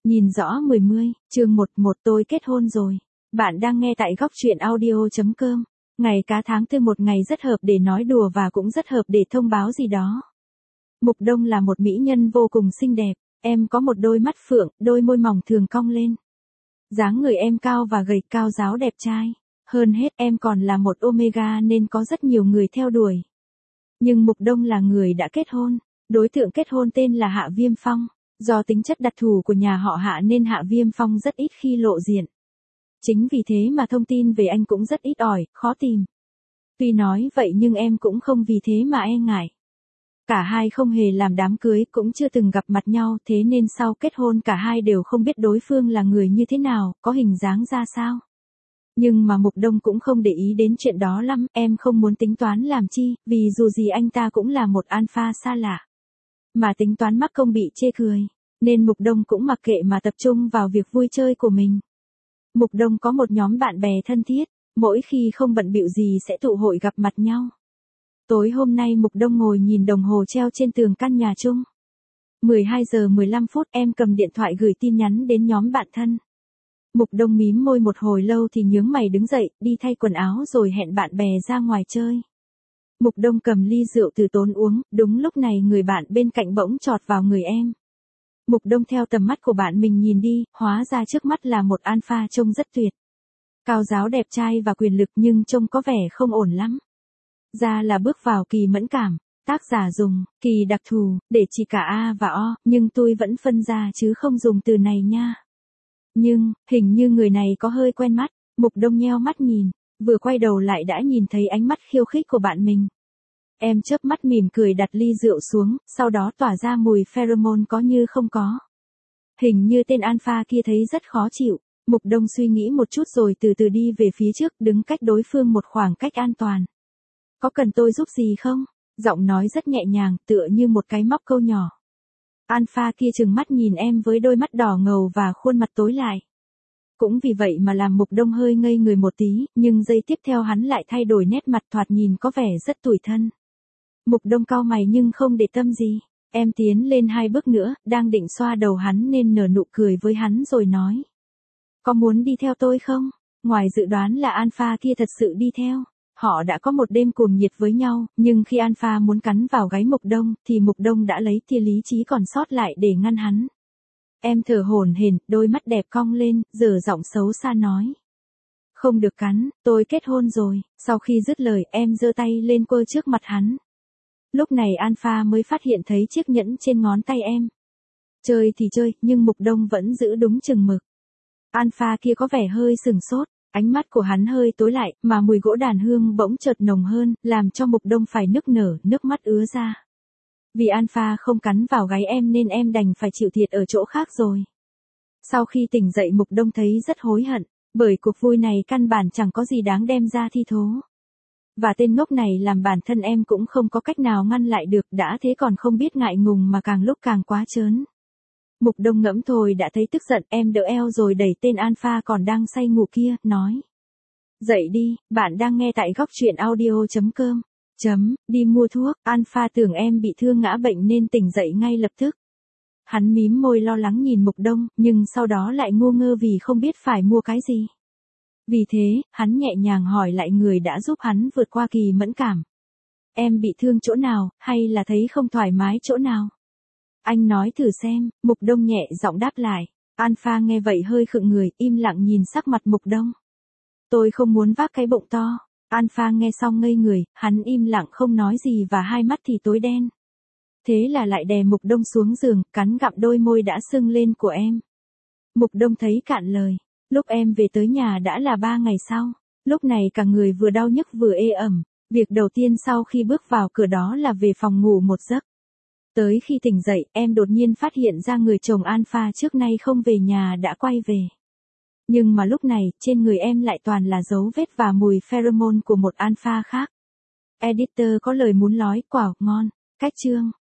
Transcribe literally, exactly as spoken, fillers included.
Nhìn rõ mười mươi, chương một một tôi kết hôn rồi. Bạn đang nghe tại góc truyện audio.com. Ngày cá tháng tư một ngày rất hợp để nói đùa và cũng rất hợp để thông báo gì đó. Mục Đông là một mỹ nhân vô cùng xinh đẹp. Em có một đôi mắt phượng, đôi môi mỏng thường cong lên. Dáng người em cao và gầy, cao ráo đẹp trai. Hơn hết em còn là một Omega nên có rất nhiều người theo đuổi. Nhưng Mục Đông là người đã kết hôn. Đối tượng kết hôn tên là Hạ Viêm Phong. Do tính chất đặc thù của nhà họ Hạ nên Hạ Viêm Phong rất ít khi lộ diện. Chính vì thế mà thông tin về anh cũng rất ít ỏi, khó tìm. Tuy nói vậy nhưng em cũng không vì thế mà e ngại. Cả hai không hề làm đám cưới, cũng chưa từng gặp mặt nhau, thế nên sau kết hôn cả hai đều không biết đối phương là người như thế nào, có hình dáng ra sao. Nhưng mà Mục Đông cũng không để ý đến chuyện đó lắm, em không muốn tính toán làm chi, vì dù gì anh ta cũng là một alpha xa lạ. Mà tính toán mắc công bị chê cười, nên Mục Đông cũng mặc kệ mà tập trung vào việc vui chơi của mình. Mục Đông có một nhóm bạn bè thân thiết, mỗi khi không bận bịu gì sẽ tụ hội gặp mặt nhau. Tối hôm nay Mục Đông ngồi nhìn đồng hồ treo trên tường căn nhà chung. mười hai giờ mười lăm phút em cầm điện thoại gửi tin nhắn đến nhóm bạn thân. Mục Đông mím môi một hồi lâu thì nhướng mày đứng dậy, đi thay quần áo rồi hẹn bạn bè ra ngoài chơi. Mục Đông cầm ly rượu từ tốn uống, đúng lúc này người bạn bên cạnh bỗng chọt vào người em. Mục Đông theo tầm mắt của bạn mình nhìn đi, hóa ra trước mắt là một alpha trông rất tuyệt. Cao ráo đẹp trai và quyền lực nhưng trông có vẻ không ổn lắm. Ra là bước vào kỳ mẫn cảm, tác giả dùng kỳ đặc thù để chỉ cả A và O, nhưng tôi vẫn phân ra chứ không dùng từ này nha. Nhưng, hình như người này có hơi quen mắt, Mục Đông nheo mắt nhìn, vừa quay đầu lại đã nhìn thấy ánh mắt khiêu khích của bạn mình. Em chớp mắt mỉm cười đặt ly rượu xuống, sau đó tỏa ra mùi pheromone có như không có. Hình như tên alpha kia thấy rất khó chịu, Mục Đông suy nghĩ một chút rồi từ từ đi về phía trước, đứng cách đối phương một khoảng cách an toàn. Có cần tôi giúp gì không? Giọng nói rất nhẹ nhàng, tựa như một cái móc câu nhỏ. Alpha kia trừng mắt nhìn em với đôi mắt đỏ ngầu và khuôn mặt tối lại. Cũng vì vậy mà làm Mục Đông hơi ngây người một tí, nhưng giây tiếp theo hắn lại thay đổi nét mặt, thoạt nhìn có vẻ rất tủi thân. Mục Đông cau mày nhưng không để tâm gì. Em tiến lên hai bước nữa, đang định xoa đầu hắn nên nở nụ cười với hắn rồi nói. Có muốn đi theo tôi không? Ngoài dự đoán là alpha kia thật sự đi theo. Họ đã có một đêm cuồng nhiệt với nhau, nhưng khi alpha muốn cắn vào gáy Mục Đông, thì Mục Đông đã lấy tia lý trí còn sót lại để ngăn hắn. Em thở hổn hển, đôi mắt đẹp cong lên, giở giọng xấu xa nói. Không được cắn, tôi kết hôn rồi. Sau khi dứt lời, em giơ tay lên quơ trước mặt hắn. Lúc này alpha mới phát hiện thấy chiếc nhẫn trên ngón tay em. Chơi thì chơi, nhưng Mục Đông vẫn giữ đúng chừng mực. Alpha kia có vẻ hơi sừng sốt, ánh mắt của hắn hơi tối lại, mà mùi gỗ đàn hương bỗng chợt nồng hơn, làm cho Mục Đông phải nức nở, nước mắt ứa ra. Vì alpha không cắn vào gáy em nên em đành phải chịu thiệt ở chỗ khác rồi. Sau khi tỉnh dậy Mục Đông thấy rất hối hận, bởi cuộc vui này căn bản chẳng có gì đáng đem ra thi thố. Và tên ngốc này làm bản thân em cũng không có cách nào ngăn lại được, đã thế còn không biết ngại ngùng mà càng lúc càng quá trớn. Mục Đông ngẫm thôi đã thấy tức giận, em đỡ eo rồi đẩy tên alpha còn đang say ngủ kia, nói. Dậy đi, bạn đang nghe tại góc truyện audio.com. Chấm, đi mua thuốc, alpha tưởng em bị thương ngã bệnh nên tỉnh dậy ngay lập tức. Hắn mím môi lo lắng nhìn Mục Đông, nhưng sau đó lại ngu ngơ vì không biết phải mua cái gì. Vì thế, hắn nhẹ nhàng hỏi lại người đã giúp hắn vượt qua kỳ mẫn cảm. Em bị thương chỗ nào, hay là thấy không thoải mái chỗ nào? Anh nói thử xem, Mục Đông nhẹ giọng đáp lại. Alpha nghe vậy hơi khựng người, im lặng nhìn sắc mặt Mục Đông. Tôi không muốn vác cái bụng to. Alpha nghe xong ngây người, hắn im lặng không nói gì và hai mắt thì tối đen. Thế là lại đè Mục Đông xuống giường, cắn gặm đôi môi đã sưng lên của em. Mục Đông thấy cạn lời. Lúc em về tới nhà đã là ba ngày sau. Lúc này cả người vừa đau nhức vừa ê ẩm. Việc đầu tiên sau khi bước vào cửa đó là về phòng ngủ một giấc. Tới khi tỉnh dậy, em đột nhiên phát hiện ra người chồng alpha trước nay không về nhà đã quay về. Nhưng mà lúc này, trên người em lại toàn là dấu vết và mùi pheromone của một alpha khác. Editor có lời muốn nói, quả ngon. Cách chương.